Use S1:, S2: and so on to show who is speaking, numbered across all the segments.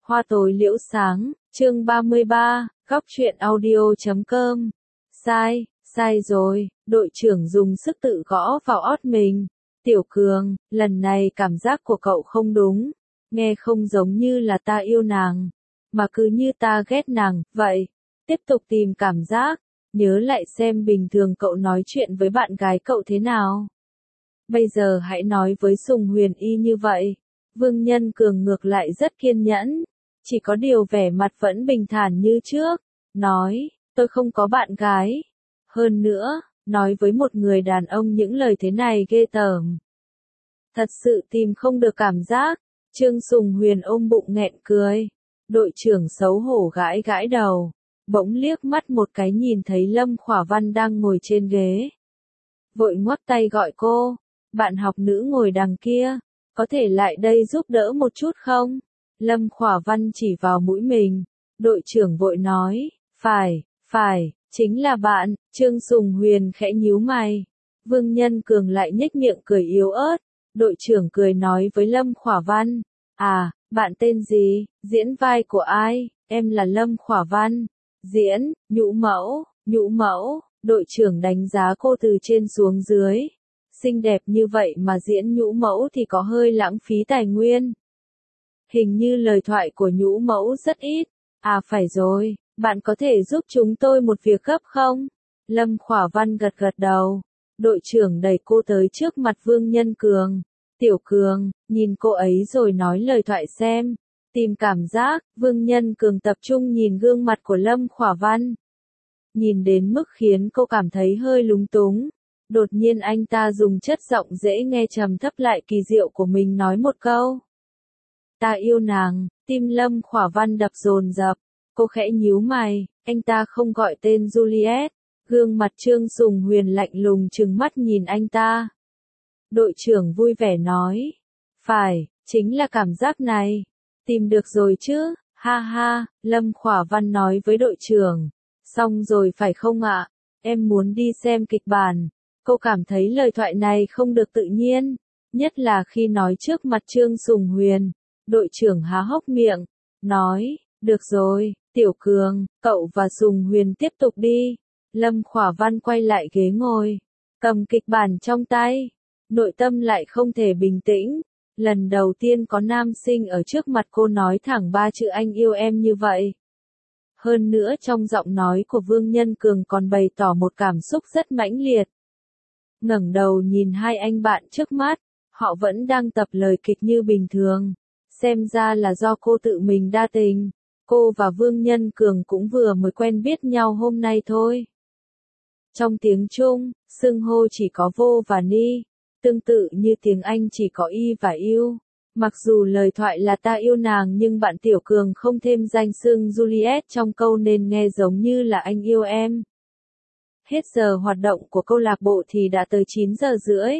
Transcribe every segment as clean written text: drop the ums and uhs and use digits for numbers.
S1: Hoa tối liễu sáng, chương 33, góc truyện audio.com. Sai rồi, đội trưởng dùng sức tự gõ vào ót mình. Tiểu Cường, lần này cảm giác của cậu không đúng, nghe không giống như là ta yêu nàng, mà cứ như ta ghét nàng, vậy. Tiếp tục tìm cảm giác, nhớ lại xem bình thường cậu nói chuyện với bạn gái cậu thế nào. Bây giờ hãy nói với Sùng Huyền y như vậy. Vương Nhân Cường ngược lại rất kiên nhẫn, chỉ có điều vẻ mặt vẫn bình thản như trước, nói, tôi không có bạn gái. Hơn nữa, nói với một người đàn ông những lời thế này ghê tởm. Thật sự tìm không được cảm giác. Trương Sùng Huyền ôm bụng nghẹn cười. Đội trưởng xấu hổ gãi gãi đầu, bỗng liếc mắt một cái nhìn thấy Lâm Khỏa Văn đang ngồi trên ghế. Vội ngoắc tay gọi cô, bạn học nữ ngồi đằng kia, có thể lại đây giúp đỡ một chút không? Lâm Khỏa Văn chỉ vào mũi mình. Đội trưởng vội nói, phải, chính là bạn. Trương Sùng Huyền khẽ nhíu mày. Vương Nhân Cường lại nhếch miệng cười yếu ớt. Đội trưởng cười nói với Lâm Khỏa Văn, à, bạn tên gì, diễn vai của ai? Em là Lâm Khỏa Văn. Diễn, Nhũ Mẫu. Đội trưởng đánh giá cô từ trên xuống dưới. Xinh đẹp như vậy mà diễn Nhũ Mẫu thì có hơi lãng phí tài nguyên. Hình như lời thoại của Nhũ Mẫu rất ít. À phải rồi, bạn có thể giúp chúng tôi một việc gấp không? Lâm Khỏa Văn gật gật đầu. Đội trưởng đẩy cô tới trước mặt Vương Nhân Cường. Tiểu Cường, nhìn cô ấy rồi nói lời thoại xem. Tìm cảm giác. Vương Nhân Cường tập trung nhìn gương mặt của Lâm Khỏa Văn. Nhìn đến mức khiến cô cảm thấy hơi lúng túng. Đột nhiên anh ta dùng chất giọng dễ nghe trầm thấp lại kỳ diệu của mình nói một câu. Ta yêu nàng. Tim Lâm Khỏa Văn đập dồn dập. Cô khẽ nhíu mày, anh ta không gọi tên Juliet. Gương mặt Trương Sùng Huyền lạnh lùng trừng mắt nhìn anh ta. Đội trưởng vui vẻ nói. Phải, chính là cảm giác này. Tìm được rồi chứ, ha ha, Lâm Khỏa Văn nói với đội trưởng. Xong rồi phải không ạ? Em muốn đi xem kịch bản. Cô cảm thấy lời thoại này không được tự nhiên, nhất là khi nói trước mặt Trương Sùng Huyền. Đội trưởng há hốc miệng, nói, được rồi, Tiểu Cường, cậu và Sùng Huyền tiếp tục đi. Lâm Khỏa Văn quay lại ghế ngồi, cầm kịch bản trong tay, nội tâm lại không thể bình tĩnh. Lần đầu tiên có nam sinh ở trước mặt cô nói thẳng 3 chữ anh yêu em như vậy. Hơn nữa trong giọng nói của Vương Nhân Cường còn bày tỏ một cảm xúc rất mãnh liệt. Ngẩng đầu nhìn hai anh bạn trước mắt, họ vẫn đang tập lời kịch như bình thường. Xem ra là do cô tự mình đa tình. Cô và Vương Nhân Cường cũng vừa mới quen biết nhau hôm nay thôi. Trong tiếng Trung, xưng hô chỉ có vô và ni, tương tự như tiếng Anh chỉ có y và yêu. Mặc dù lời thoại là ta yêu nàng nhưng bạn Tiểu Cường không thêm danh xưng Juliet trong câu nên nghe giống như là anh yêu em. Hết giờ hoạt động của câu lạc bộ thì đã tới 9 giờ rưỡi.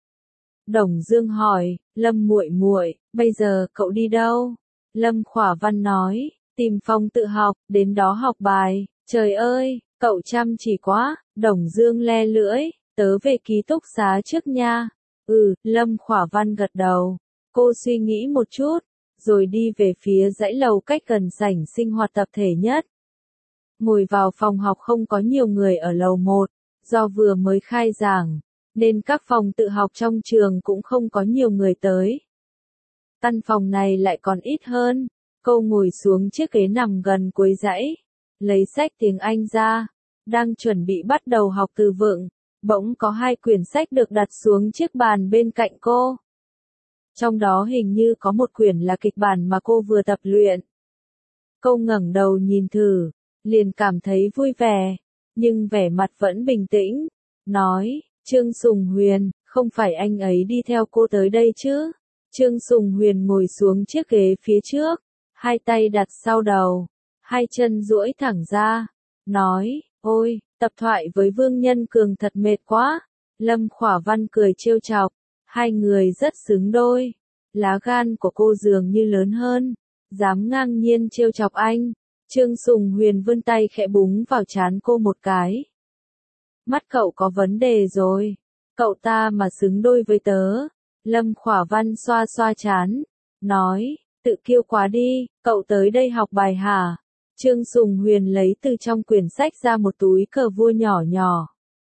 S1: Đồng Dương hỏi, Lâm muội muội, bây giờ cậu đi đâu? Lâm Khỏa Văn nói, tìm phòng tự học, đến đó học bài. Trời ơi, cậu chăm chỉ quá. Đồng Dương le lưỡi, tớ về ký túc xá trước nha. Lâm Khỏa Văn gật đầu. Cô suy nghĩ một chút, rồi đi về phía dãy lầu cách gần sảnh sinh hoạt tập thể nhất. Ngồi vào phòng học không có nhiều người ở lầu 1, do vừa mới khai giảng, nên các phòng tự học trong trường cũng không có nhiều người tới. Căn phòng này lại còn ít hơn. Cô ngồi xuống chiếc ghế nằm gần cuối dãy, lấy sách tiếng Anh ra, đang chuẩn bị bắt đầu học từ vựng, bỗng có 2 quyển sách được đặt xuống chiếc bàn bên cạnh cô. Trong đó hình như có một quyển là kịch bản mà cô vừa tập luyện. Cô ngẩng đầu nhìn thử, liền cảm thấy vui vẻ, nhưng vẻ mặt vẫn bình tĩnh, nói, Trương Sùng Huyền, không phải anh ấy đi theo cô tới đây chứ? Trương Sùng Huyền ngồi xuống chiếc ghế phía trước, hai tay đặt sau đầu, hai chân duỗi thẳng ra, nói, ôi, tập thoại với Vương Nhân Cường thật mệt quá. Lâm Khỏa Văn cười trêu chọc, hai người rất xứng đôi. Lá gan của cô dường như lớn hơn, dám ngang nhiên trêu chọc anh. Trương Sùng Huyền vươn tay khẽ búng vào trán cô một cái. Mắt cậu có vấn đề rồi, cậu ta mà xứng đôi với tớ. Lâm Khỏa Văn xoa xoa trán, nói, Tự kiêu quá đi, cậu tới đây học bài hả? Trương Sùng Huyền lấy từ trong quyển sách ra một túi cờ vua nhỏ nhỏ.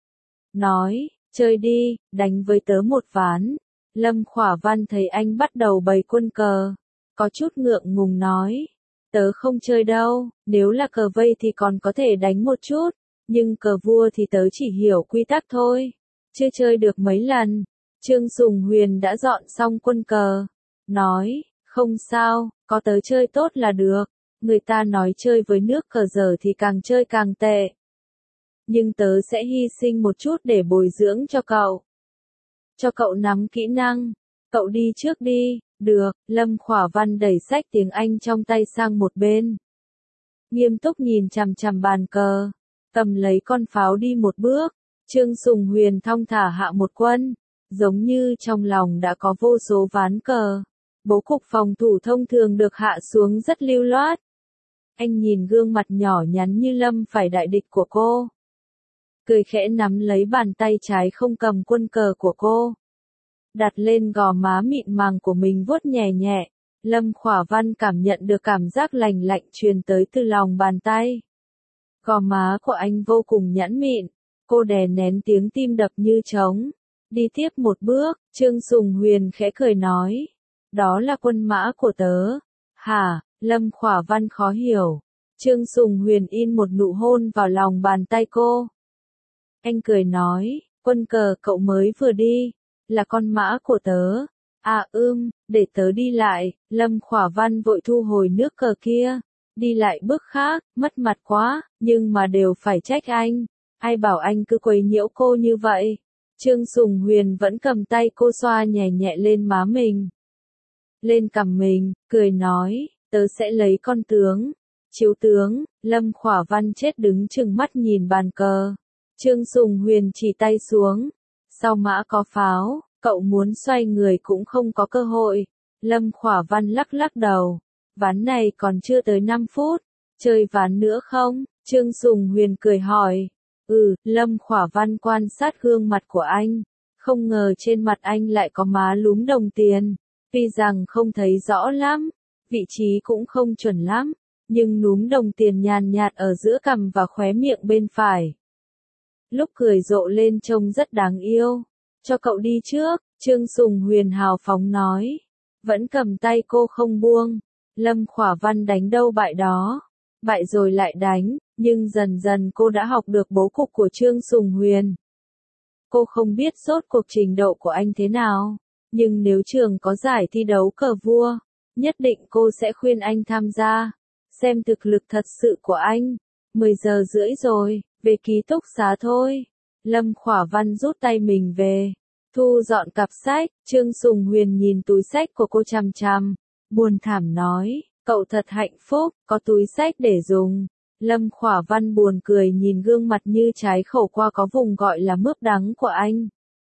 S1: Nói, chơi đi, đánh với tớ một ván. Lâm Khỏa Văn thấy anh bắt đầu bày quân cờ. Có chút ngượng ngùng nói. Tớ không chơi đâu, nếu là cờ vây thì còn có thể đánh một chút. Nhưng cờ vua thì tớ chỉ hiểu quy tắc thôi. Chưa chơi được mấy lần. Trương Sùng Huyền đã dọn xong quân cờ. Nói, không sao, có tớ chơi tốt là được. Người ta nói chơi với nước cờ dở thì càng chơi càng tệ. Nhưng tớ sẽ hy sinh một chút để bồi dưỡng cho cậu. Cho cậu nắm kỹ năng. Cậu đi trước đi. Được, Lâm Khỏa Văn đẩy sách tiếng Anh trong tay sang một bên. Nghiêm túc nhìn chằm chằm bàn cờ. Cầm lấy con pháo đi một bước. Trương Sùng Huyền thong thả hạ một quân. Giống như trong lòng đã có vô số ván cờ. Bố cục phòng thủ thông thường được hạ xuống rất lưu loát. Anh nhìn gương mặt nhỏ nhắn như Lâm phải đại địch của cô. Cười khẽ nắm lấy bàn tay trái không cầm quân cờ của cô. Đặt lên gò má mịn màng của mình vuốt nhẹ nhẹ. Lâm Khỏa Văn cảm nhận được cảm giác lành lạnh truyền tới từ lòng bàn tay. Gò má của anh vô cùng nhẵn mịn. Cô đè nén tiếng tim đập như trống. Đi tiếp một bước, Trương Sùng Huyền khẽ cười nói. Đó là quân mã của tớ. Hả? Lâm Khỏa Văn khó hiểu. Trương Sùng Huyền in một nụ hôn vào lòng bàn tay cô. Anh cười nói, quân cờ cậu mới vừa đi, là con mã của tớ. À để tớ đi lại. Lâm Khỏa Văn vội thu hồi nước cờ kia. Đi lại bước khác, mất mặt quá, nhưng mà đều phải trách anh. Ai bảo anh cứ quấy nhiễu cô như vậy. Trương Sùng Huyền vẫn cầm tay cô xoa nhẹ nhẹ lên má mình. Lên cằm mình, cười nói, tớ sẽ lấy con tướng. Chiếu tướng. Lâm Khỏa Văn chết đứng chừng mắt nhìn bàn cờ. Trương Sùng Huyền chỉ tay xuống. Sau mã có pháo, cậu muốn xoay người cũng không có cơ hội. Lâm Khỏa Văn lắc lắc đầu. Ván này còn chưa tới 5 phút. Chơi ván nữa không? Trương Sùng Huyền cười hỏi. Lâm Khỏa Văn quan sát gương mặt của anh. Không ngờ trên mặt anh lại có má lúm đồng tiền. Tuy rằng không thấy rõ lắm, vị trí cũng không chuẩn lắm, nhưng núm đồng tiền nhàn nhạt ở giữa cằm và khóe miệng bên phải. Lúc cười rộ lên trông rất đáng yêu. Cho cậu đi trước, Trương Sùng Huyền hào phóng nói. Vẫn cầm tay cô không buông. Lâm Khỏa Văn đánh đâu bại đó. Bại rồi lại đánh, nhưng dần dần cô đã học được bố cục của Trương Sùng Huyền. Cô không biết rốt cuộc trình độ của anh thế nào, nhưng nếu trường có giải thi đấu cờ vua, nhất định cô sẽ khuyên anh tham gia. Xem thực lực thật sự của anh. 10 giờ rưỡi rồi, về ký túc xá thôi. Lâm Khỏa Văn rút tay mình về. Thu dọn cặp sách, Trương Sùng Huyền nhìn túi sách của cô chằm chằm. Buồn thảm nói, cậu thật hạnh phúc, có túi sách để dùng. Lâm Khỏa Văn buồn cười nhìn gương mặt như trái khẩu qua có vùng gọi là mướp đắng của anh.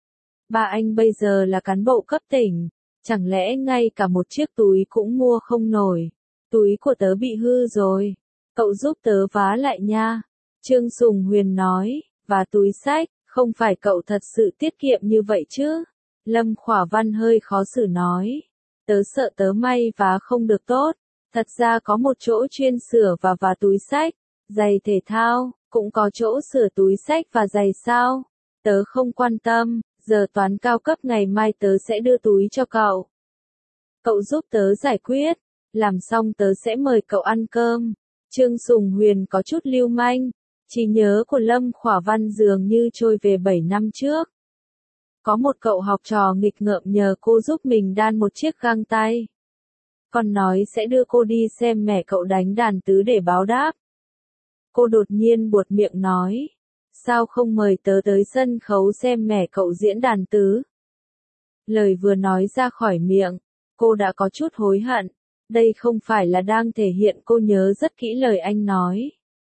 S1: Ba anh bây giờ là cán bộ cấp tỉnh, chẳng lẽ ngay cả một chiếc túi cũng mua không nổi. Túi của tớ bị hư rồi, cậu giúp tớ vá lại nha. Trương Sùng Huyền nói, và túi sách, không phải cậu thật sự tiết kiệm như vậy chứ? Lâm Khỏa Văn hơi khó xử nói, tớ sợ tớ may vá không được tốt. Thật ra có một chỗ chuyên sửa và vá túi sách, giày thể thao, cũng có chỗ sửa túi sách và giày sao? Tớ không quan tâm, giờ toán cao cấp ngày mai tớ sẽ đưa túi cho cậu. Cậu giúp tớ giải quyết, làm xong tớ sẽ mời cậu ăn cơm. Trương Sùng Huyền có chút lưu manh, trí nhớ của Lâm Khỏa Văn dường như trôi về 7 năm trước. Có một cậu học trò nghịch ngợm nhờ cô giúp mình đan một chiếc găng tay. Còn nói sẽ đưa cô đi xem mẹ cậu đánh đàn tứ để báo đáp. Cô đột nhiên buột miệng nói, sao không mời tớ tới sân khấu xem mẹ cậu diễn đàn tứ? Lời vừa nói ra khỏi miệng, cô đã có chút hối hận. Đây không phải là đang thể hiện cô nhớ rất kỹ lời anh nói.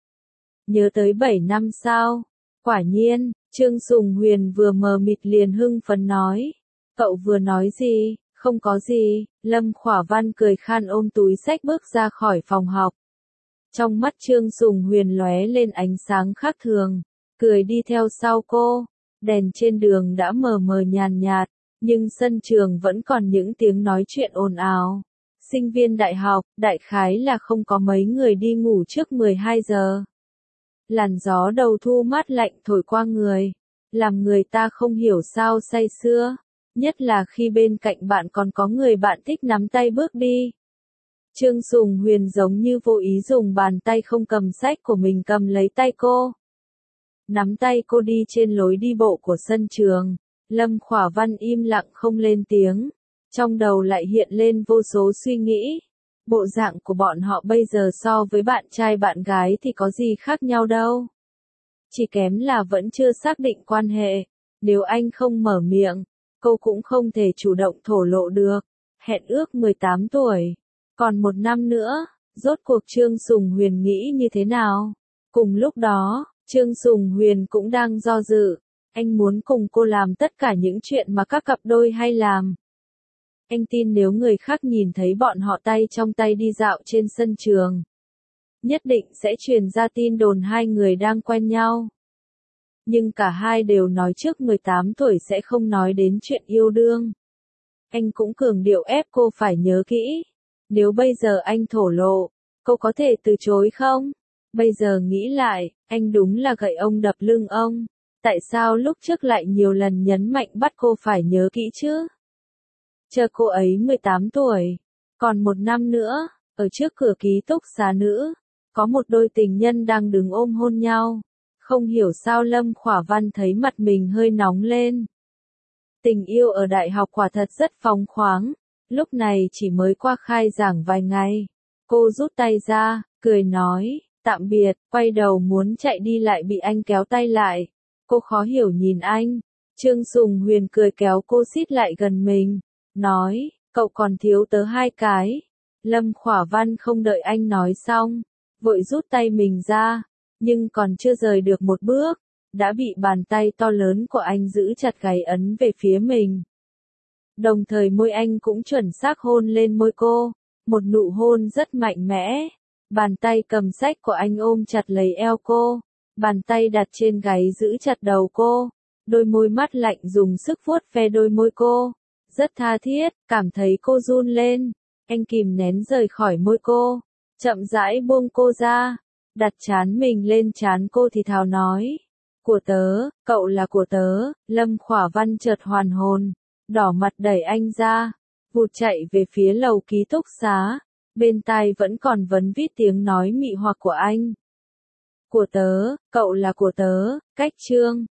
S1: Nhớ tới 7 năm sao? Quả nhiên, Trương Sùng Huyền vừa mờ mịt liền hưng phấn nói. Cậu vừa nói gì? Không có gì. Lâm Khỏa Văn cười khan ôm túi sách bước ra khỏi phòng học. Trong mắt Trương Sùng Huyền lóe lên ánh sáng khác thường, cười đi theo sau cô. Đèn trên đường đã mờ mờ nhàn nhạt, nhưng sân trường vẫn còn những tiếng nói chuyện ồn ào. Sinh viên đại học, đại khái là không có mấy người đi ngủ trước 12 giờ. Làn gió đầu thu mát lạnh thổi qua người, làm người ta không hiểu sao say sưa, nhất là khi bên cạnh bạn còn có người bạn thích nắm tay bước đi. Trương Sùng Huyền giống như vô ý dùng bàn tay không cầm sách của mình cầm lấy tay cô. Nắm tay cô đi trên lối đi bộ của sân trường. Lâm Khỏa Văn im lặng không lên tiếng. Trong đầu lại hiện lên vô số suy nghĩ. Bộ dạng của bọn họ bây giờ so với bạn trai bạn gái thì có gì khác nhau đâu. Chỉ kém là vẫn chưa xác định quan hệ. Nếu anh không mở miệng, cô cũng không thể chủ động thổ lộ được. Hẹn ước 18 tuổi. Còn 1 năm nữa, rốt cuộc Trương Sùng Huyền nghĩ như thế nào? Cùng lúc đó, Trương Sùng Huyền cũng đang do dự. Anh muốn cùng cô làm tất cả những chuyện mà các cặp đôi hay làm. Anh tin nếu người khác nhìn thấy bọn họ tay trong tay đi dạo trên sân trường, nhất định sẽ truyền ra tin đồn hai người đang quen nhau. Nhưng cả hai đều nói trước 18 tuổi sẽ không nói đến chuyện yêu đương. Anh cũng cường điệu ép cô phải nhớ kỹ. Nếu bây giờ anh thổ lộ, cô có thể từ chối không? Bây giờ nghĩ lại, anh đúng là gậy ông đập lưng ông. Tại sao lúc trước lại nhiều lần nhấn mạnh bắt cô phải nhớ kỹ chứ? Chờ cô ấy 18 tuổi. Còn 1 năm nữa, ở trước cửa ký túc xá nữ, có một đôi tình nhân đang đứng ôm hôn nhau. Không hiểu sao Lâm Khỏa Văn thấy mặt mình hơi nóng lên. Tình yêu ở đại học quả thật rất phóng khoáng. Lúc này chỉ mới qua khai giảng vài ngày. Cô rút tay ra, cười nói, tạm biệt, quay đầu muốn chạy đi lại bị anh kéo tay lại. Cô khó hiểu nhìn anh. Trương Sùng Huyền cười kéo cô xít lại gần mình. Nói, cậu còn thiếu tớ 2 cái. Lâm Khỏa Văn không đợi anh nói xong. Vội rút tay mình ra. Nhưng còn chưa rời được một bước. Đã bị bàn tay to lớn của anh giữ chặt gáy ấn về phía mình. Đồng thời môi anh cũng chuẩn xác hôn lên môi cô. Một nụ hôn rất mạnh mẽ. Bàn tay cầm sách của anh ôm chặt lấy eo cô. Bàn tay đặt trên gáy giữ chặt đầu cô. Đôi môi mắt lạnh dùng sức vuốt ve đôi môi cô. Rất tha thiết, cảm thấy cô run lên. Anh kìm nén rời khỏi môi cô. Chậm rãi buông cô ra. Đặt trán mình lên trán cô thì thào nói. Của tớ, cậu là của tớ. Lâm Khỏa Văn chợt hoàn hồn. Đỏ mặt đẩy anh ra. Vụt chạy về phía lầu ký túc xá. Bên tai vẫn còn vấn vít tiếng nói mị hoặc của anh. Của tớ, cậu là của tớ, cách chương.